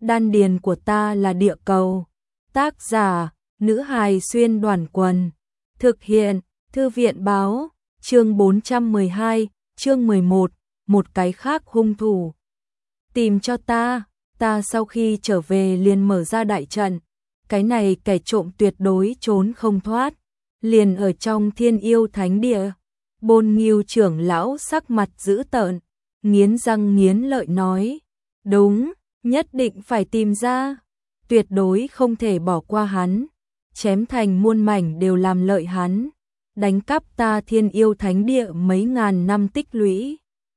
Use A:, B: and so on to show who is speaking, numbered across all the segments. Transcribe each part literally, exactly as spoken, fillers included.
A: đan điền của ta là địa cầu. Tác giả, nữ hài xuyên đoàn quần. Thực hiện, thư viện báo, chương bốn trăm mười hai, chương mười một, một cái khác hung thủ. Tìm cho ta, ta sau khi trở về liền mở ra đại trận. Cái này kẻ trộm tuyệt đối trốn không thoát. Liền ở trong Thiên Yêu Thánh Địa. Bôn Nghiêu trưởng lão sắc mặt dữ tợn, nghiến răng nghiến lợi nói. Đúng, nhất định phải tìm ra. Tuyệt đối không thể bỏ qua hắn. Chém thành muôn mảnh đều làm lợi hắn. Đánh cắp ta Thiên Yêu Thánh Địa mấy ngàn năm tích lũy.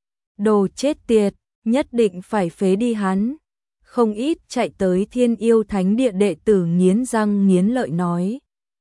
A: Đồ chết tiệt, nhất định phải phế đi hắn. Không ít chạy tới Thiên Yêu Thánh Địa đệ tử nghiến răng nghiến lợi nói.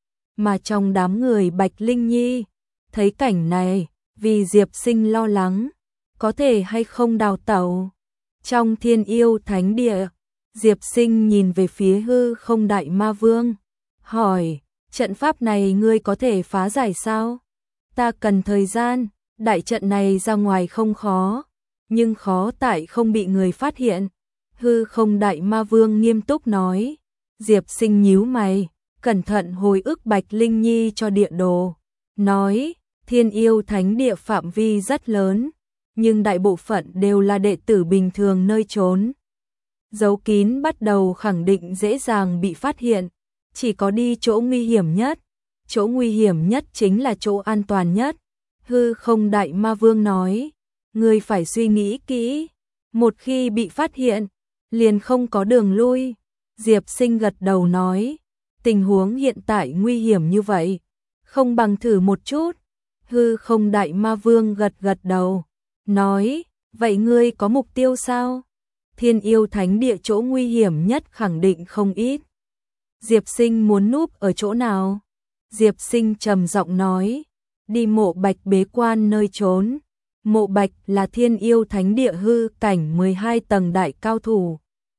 A: Mà trong đám người Bạch Linh Nhi, thấy cảnh này, vì Diệp Sinh lo lắng, có thể hay không đào tẩu. Trong Thiên Yêu Thánh Địa, Diệp Sinh nhìn về phía hư không đại ma vương, hỏi, trận pháp này ngươi có thể phá giải sao? Ta cần thời gian, đại trận này ra ngoài không khó, nhưng khó tại không bị người phát hiện. Hư không đại ma vương nghiêm túc nói. Diệp Sinh nhíu mày, cẩn thận hồi ức Bạch Linh Nhi cho địa đồ, nói, Thiên Yêu Thánh Địa phạm vi rất lớn, nhưng đại bộ phận đều là đệ tử bình thường nơi trốn. Giấu kín bắt đầu khẳng định dễ dàng bị phát hiện, chỉ có đi chỗ nguy hiểm nhất, chỗ nguy hiểm nhất chính là chỗ an toàn nhất. Hư không đại ma vương nói, ngươi phải suy nghĩ kỹ, một khi bị phát hiện, liền không có đường lui. Diệp Sinh gật đầu nói, tình huống hiện tại nguy hiểm như vậy, không bằng thử một chút. Hư không đại ma vương gật gật đầu, nói, vậy ngươi có mục tiêu sao? Thiên Yêu Thánh Địa chỗ nguy hiểm nhất khẳng định không ít. Diệp Sinh muốn núp ở chỗ nào? Diệp Sinh trầm giọng nói, đi Mộ Bạch bế quan nơi trốn. Mộ Bạch là Thiên Yêu Thánh Địa hư cảnh mười hai tầng đại cao thủ.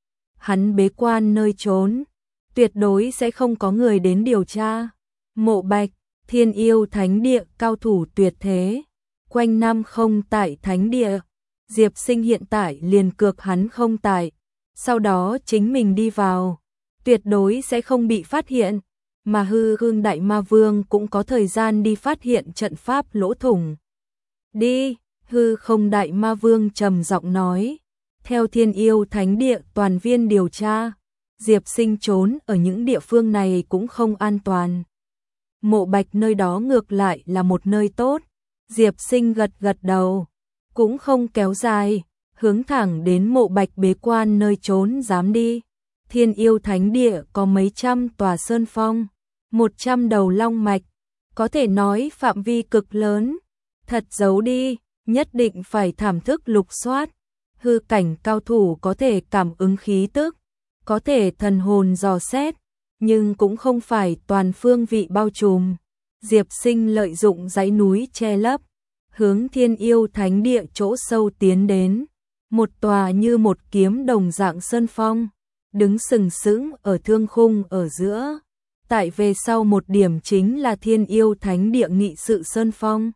A: Hắn bế quan nơi trốn, tuyệt đối sẽ không có người đến điều tra. Mộ Bạch, Thiên Yêu Thánh Địa cao thủ tuyệt thế, quanh năm không tại Thánh Địa. Diệp Sinh hiện tại liền cược hắn không tại, sau đó chính mình đi vào, tuyệt đối sẽ không bị phát hiện, mà hư hương đại ma vương cũng có thời gian đi phát hiện trận pháp lỗ thủng. Đi, hư không đại ma vương trầm giọng nói, theo Thiên Yêu Thánh Địa toàn viên điều tra, Diệp Sinh trốn ở những địa phương này cũng không an toàn. Mộ Bạch nơi đó ngược lại là một nơi tốt. Diệp Sinh gật gật đầu, cũng không kéo dài, hướng thẳng đến Mộ Bạch bế quan nơi trốn dám đi. Thiên Yêu Thánh Địa có mấy trăm tòa sơn phong, một trăm đầu long mạch, có thể nói phạm vi cực lớn. Thật giấu đi, nhất định phải thảm thức lục soát. Hư cảnh cao thủ có thể cảm ứng khí tức, có thể thần hồn dò xét, nhưng cũng không phải toàn phương vị bao trùm. Diệp Sinh lợi dụng dãy núi che lấp, hướng Thiên Yêu Thánh Địa chỗ sâu tiến đến. Một tòa như một kiếm đồng dạng sơn phong, đứng sừng sững ở thương khung ở giữa. Tại về sau một điểm chính là Thiên Yêu Thánh Địa nghị sự sơn phong.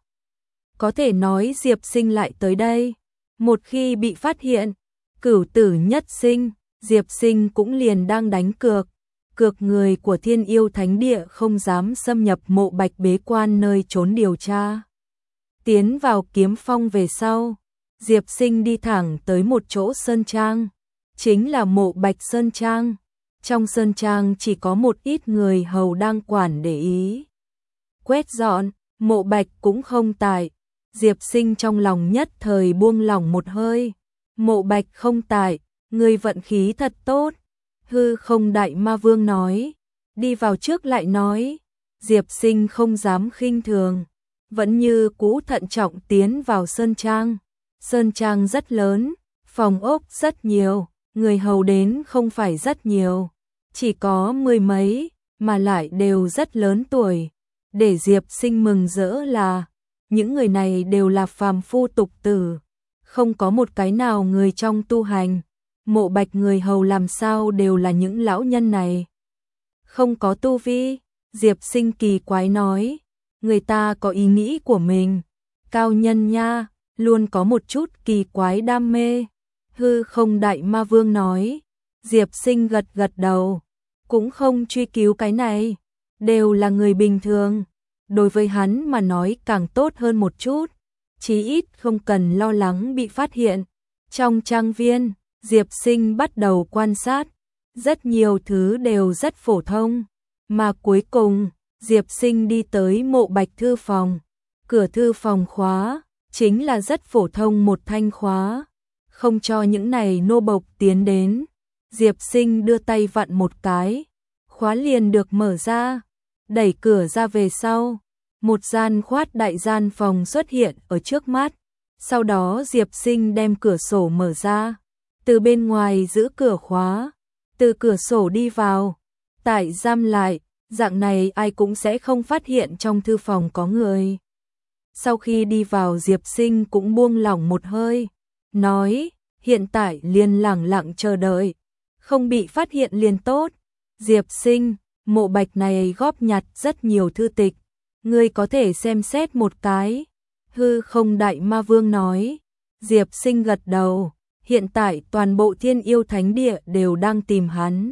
A: Có thể nói Diệp Sinh lại tới đây, một khi bị phát hiện, cửu tử nhất sinh. Diệp Sinh cũng liền đang đánh cược, cược người của Thiên Yêu Thánh Địa không dám xâm nhập Mộ Bạch bế quan nơi trốn điều tra. Tiến vào kiếm phong về sau, Diệp Sinh đi thẳng tới một chỗ sơn trang, chính là Mộ Bạch sơn trang. Trong sơn trang chỉ có một ít người hầu đang quản để ý quét dọn, Mộ Bạch cũng không tại. Diệp Sinh trong lòng nhất thời buông lỏng một hơi. Mộ Bạch không tại, người vận khí thật tốt. Hư không đại ma vương nói, đi vào trước lại nói. Diệp Sinh không dám khinh thường, vẫn như cũ thận trọng tiến vào sơn trang. Sơn trang rất lớn, phòng ốc rất nhiều, người hầu đến không phải rất nhiều, chỉ có mười mấy, mà lại đều rất lớn tuổi. Để Diệp Sinh mừng rỡ là, những người này đều là phàm phu tục tử, không có một cái nào người trong tu hành. Mộ Bạch người hầu làm sao đều là những lão nhân này, không có tu vi. Diệp Sinh kỳ quái nói, người ta có ý nghĩ của mình, cao nhân nha, luôn có một chút kỳ quái đam mê. Hư không đại ma vương nói, Diệp Sinh gật gật đầu, cũng không truy cứu cái này, đều là người bình thường, đối với hắn mà nói càng tốt hơn một chút, chí ít không cần lo lắng bị phát hiện. Trong trang viên, Diệp Sinh bắt đầu quan sát, rất nhiều thứ đều rất phổ thông, mà cuối cùng, Diệp Sinh đi tới Mộ Bạch thư phòng, cửa thư phòng khóa, chính là rất phổ thông một thanh khóa, không cho những này nô bộc tiến đến. Diệp Sinh đưa tay vặn một cái, khóa liền được mở ra, đẩy cửa ra về sau, một gian khoát đại gian phòng xuất hiện ở trước mắt, sau đó Diệp Sinh đem cửa sổ mở ra, từ bên ngoài giữ cửa khóa, từ cửa sổ đi vào, tải giam lại, dạng này ai cũng sẽ không phát hiện trong thư phòng có người. Sau khi đi vào Diệp Sinh cũng buông lỏng một hơi, nói, hiện tại liền lẳng lặng chờ đợi, không bị phát hiện liền tốt. Diệp Sinh, Mộ Bạch này góp nhặt rất nhiều thư tịch, ngươi có thể xem xét một cái. Hư Không Đại Ma Vương nói. Diệp Sinh gật đầu, hiện tại toàn bộ Thiên Yêu Thánh Địa đều đang tìm hắn.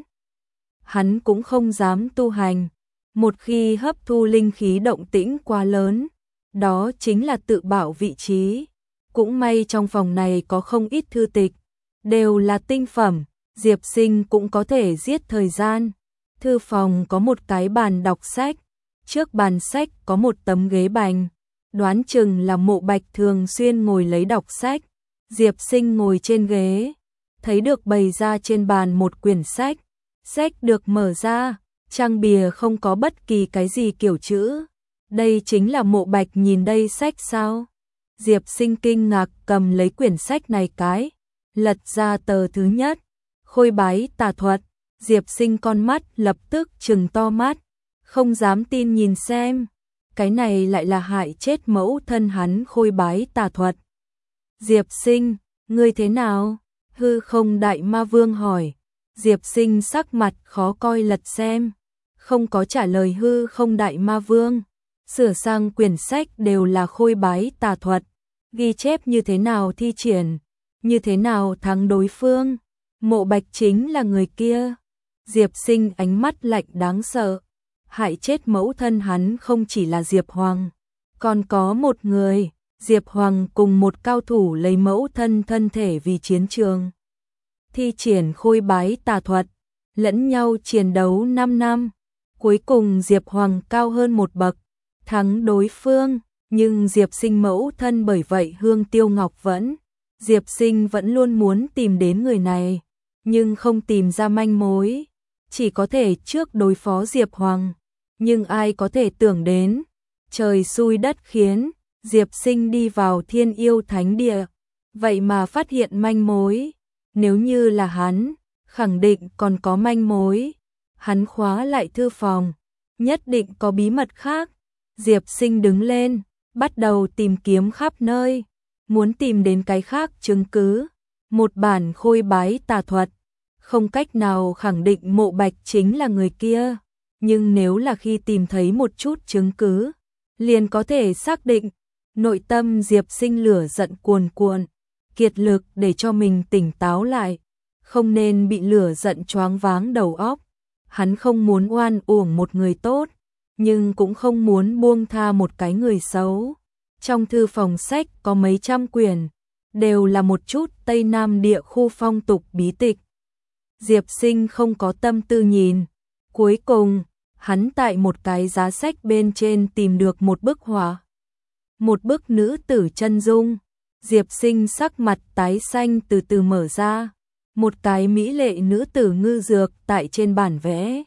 A: Hắn cũng không dám tu hành, một khi hấp thu linh khí động tĩnh quá lớn, đó chính là tự bảo vị trí. Cũng may trong phòng này có không ít thư tịch, đều là tinh phẩm, Diệp Sinh cũng có thể giết thời gian. Thư phòng có một cái bàn đọc sách, trước bàn sách có một tấm ghế bành, đoán chừng là Mộ Bạch thường xuyên ngồi lấy đọc sách. Diệp Sinh ngồi trên ghế, thấy được bày ra trên bàn một quyển sách, sách được mở ra, trang bìa không có bất kỳ cái gì kiểu chữ. Đây chính là Mộ Bạch nhìn đây sách sao? Diệp Sinh kinh ngạc cầm lấy quyển sách này cái, lật ra tờ thứ nhất, Khôi Bái Tà Thuật. Diệp Sinh con mắt lập tức trừng to mắt, không dám tin nhìn xem, cái này lại là hại chết mẫu thân hắn Khôi Bái Tà Thuật. Diệp Sinh, ngươi thế nào? Hư Không Đại Ma Vương hỏi. Diệp Sinh sắc mặt khó coi lật xem, không có trả lời Hư Không Đại Ma Vương. Sửa sang quyển sách đều là Khôi Bái Tà Thuật, ghi chép như thế nào thi triển, như thế nào thắng đối phương. Mộ Bạch chính là người kia. Diệp Sinh ánh mắt lạnh đáng sợ, hại chết mẫu thân hắn không chỉ là Diệp Hoàng, còn có một người, Diệp Hoàng cùng một cao thủ lấy mẫu thân thân thể vì chiến trường. Thi triển Khôi Bái Tà Thuật, lẫn nhau chiến đấu năm năm, cuối cùng Diệp Hoàng cao hơn một bậc, thắng đối phương, nhưng Diệp Sinh mẫu thân bởi vậy hương tiêu ngọc vẫn. Diệp Sinh vẫn luôn muốn tìm đến người này, nhưng không tìm ra manh mối, chỉ có thể trước đối phó Diệp Hoàng, nhưng ai có thể tưởng đến, trời xui đất khiến, Diệp Sinh đi vào Thiên Yêu Thánh Địa, vậy mà phát hiện manh mối, nếu như là hắn, khẳng định còn có manh mối, hắn khóa lại thư phòng, nhất định có bí mật khác. Diệp Sinh đứng lên, bắt đầu tìm kiếm khắp nơi, muốn tìm đến cái khác chứng cứ, một bản Khôi Bái Tà Thuật. Không cách nào khẳng định Mộ Bạch chính là người kia, nhưng nếu là khi tìm thấy một chút chứng cứ, liền có thể xác định. Nội tâm Diệp Sinh lửa giận cuồn cuộn, kiệt lực để cho mình tỉnh táo lại, không nên bị lửa giận choáng váng đầu óc. Hắn không muốn oan uổng một người tốt, nhưng cũng không muốn buông tha một cái người xấu. Trong thư phòng sách có mấy trăm quyển, đều là một chút Tây Nam địa khu phong tục bí tịch. Diệp Sinh không có tâm tư nhìn. Cuối cùng, hắn tại một cái giá sách bên trên tìm được một bức họa. Một bức nữ tử chân dung. Diệp Sinh sắc mặt tái xanh từ từ mở ra. Một cái mỹ lệ nữ tử ngư dược tại trên bản vẽ.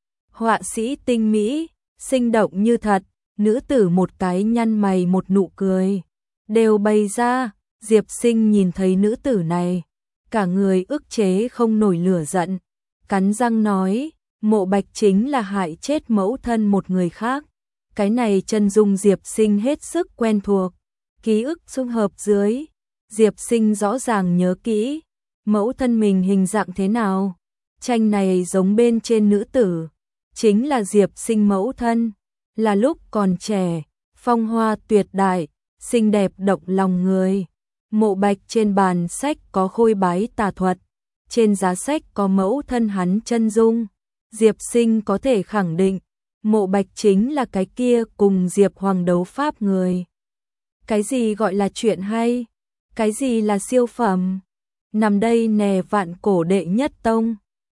A: Họa sĩ tinh mỹ, sinh động như thật. Nữ tử một cái nhăn mày một nụ cười, đều bày ra. Diệp Sinh nhìn thấy nữ tử này, cả người ức chế không nổi lửa giận, cắn răng nói, Mộ Bạch chính là hại chết mẫu thân một người khác. Cái này chân dung Diệp Sinh hết sức quen thuộc, ký ức xung hợp dưới, Diệp Sinh rõ ràng nhớ kỹ, mẫu thân mình hình dạng thế nào. Tranh này giống bên trên nữ tử, chính là Diệp Sinh mẫu thân, là lúc còn trẻ, phong hoa tuyệt đại, xinh đẹp động lòng người. Mộ Bạch trên bàn sách có Khôi Bái Tà Thuật, trên giá sách có mẫu thân hắn chân dung. Diệp Sinh có thể khẳng định, Mộ Bạch chính là cái kia cùng Diệp Hoàng đấu pháp người. Cái gì gọi là chuyện hay? Cái gì là siêu phẩm? Nằm đây nè vạn cổ đệ nhất tông.